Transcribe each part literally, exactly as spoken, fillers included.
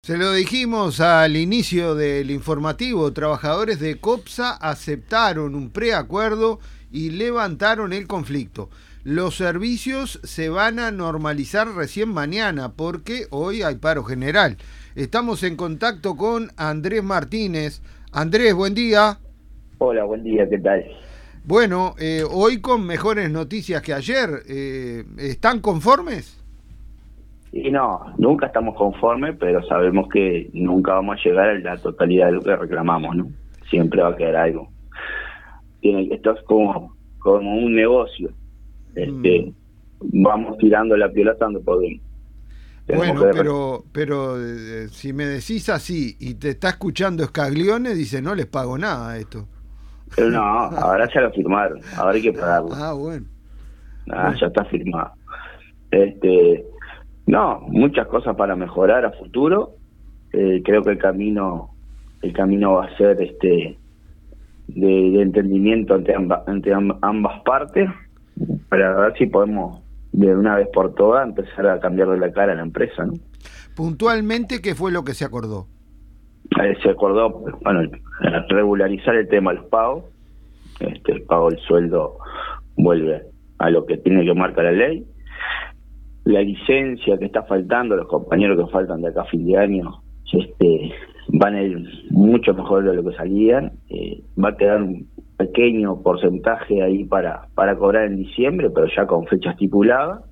Se lo dijimos al inicio del informativo, trabajadores de COPSA aceptaron un preacuerdo y levantaron el conflicto. Los servicios se van a normalizar recién mañana porque hoy hay paro general. Estamos en contacto con Andrés Martínez. Andrés, buen día. Hola, buen día, ¿qué tal? Bueno, eh, hoy con mejores noticias que ayer. Eh, ¿Están conformes? Y no, nunca estamos conformes, pero sabemos que nunca vamos a llegar a la totalidad de lo que reclamamos, ¿no? Siempre va a quedar algo. Tiene, esto es como, como un negocio. Este, mm. Vamos tirando la pelota tanto podemos. Bueno, pero pero eh, si me decís así y te está escuchando Scaglione, dice no les pago nada a esto. Pero no, ahora ya lo firmaron, ahora hay que pagarlo. Ah, bueno. Ah, bueno. Ya está firmado. Este... No, muchas cosas para mejorar a futuro. Eh, creo que el camino el camino va a ser este de, de entendimiento ante, amba, ante ambas partes para ver si podemos de una vez por todas empezar a cambiarle la cara a la empresa, ¿no? Puntualmente, ¿qué fue lo que se acordó? Eh, se acordó, bueno, regularizar el tema de los pagos. Este, el pago del sueldo vuelve a lo que tiene que marcar la ley. La licencia que está faltando, los compañeros que faltan de acá a fin de año, este, van a ir mucho mejor de lo que salían. Eh, va a quedar un pequeño porcentaje ahí para, para cobrar en diciembre, pero ya con fecha estipulada.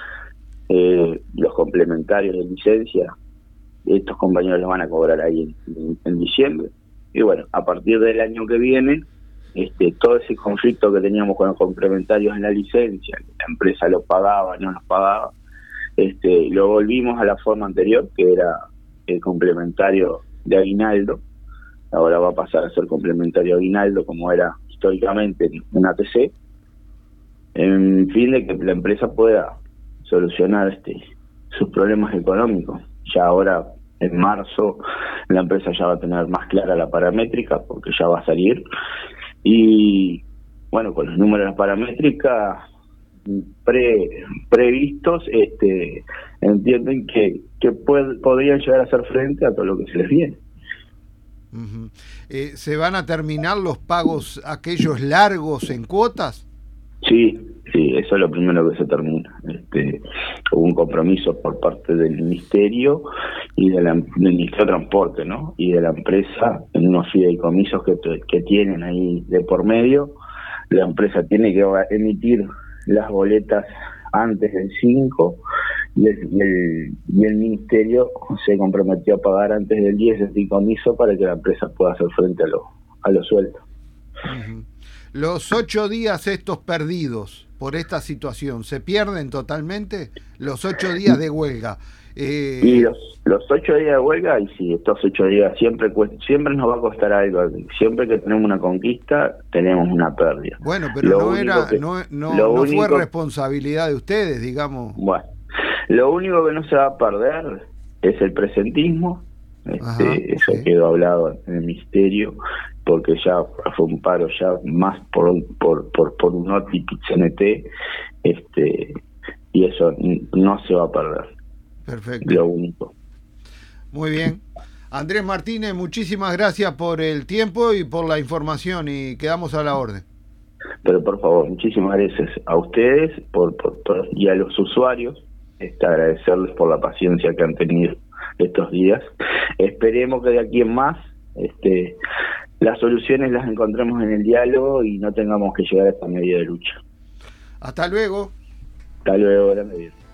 Eh, los complementarios de licencia, estos compañeros los van a cobrar ahí en, en, en diciembre. Y bueno, a partir del año que viene, este, todo ese conflicto que teníamos con los complementarios en la licencia, que la empresa los pagaba, no los pagaba, este, lo volvimos a la forma anterior, que era el complementario de aguinaldo. Ahora va a pasar a ser complementario de aguinaldo, como era históricamente en A T C, en fin de que la empresa pueda solucionar este, sus problemas económicos. Ya ahora, en marzo, la empresa ya va a tener más clara la paramétrica, porque ya va a salir. Y bueno, con los números de la paramétrica pre, previstos, este, entienden que, que puede, podrían llegar a hacer frente a todo lo que se les viene. Uh-huh. eh, ¿Se van a terminar los pagos aquellos largos en cuotas? Sí, sí, eso es lo primero que se termina. Este, hubo un compromiso por parte del Ministerio y de la, del Ministerio de Transporte, ¿no? Y de la empresa en unos fideicomisos que, que tienen ahí de por medio. La empresa tiene que emitir las boletas antes del cinco y el, y el, y el Ministerio se comprometió a pagar antes del diez el fideicomiso para que la empresa pueda hacer frente a, lo, a los sueldos. Uh-huh. Los ocho días estos perdidos por esta situación, ¿se pierden totalmente? Los ocho días de huelga. Eh... Y los, los ocho días de huelga, y sí, estos ocho días siempre siempre nos va a costar algo. Siempre que tenemos una conquista, tenemos una pérdida. Bueno, pero lo no era que, no, no, no único, fue responsabilidad de ustedes, digamos. Bueno, lo único que no se va a perder es el presentismo. Este, Ajá, eso okay. Quedó hablado en el Ministerio, porque ya fue un paro ya más por por por, por un O T I P C N T, este, y eso no se va a perder. Perfecto. Lo único. Muy bien. Andrés Martínez, muchísimas gracias por el tiempo y por la información, y quedamos a la orden. Pero por favor, muchísimas gracias a ustedes por, por, por y a los usuarios, este, agradecerles por la paciencia que han tenido estos días. Esperemos que de aquí en más este, las soluciones las encontremos en el diálogo y no tengamos que llegar a esta medida de lucha. Hasta luego. Hasta luego, grande.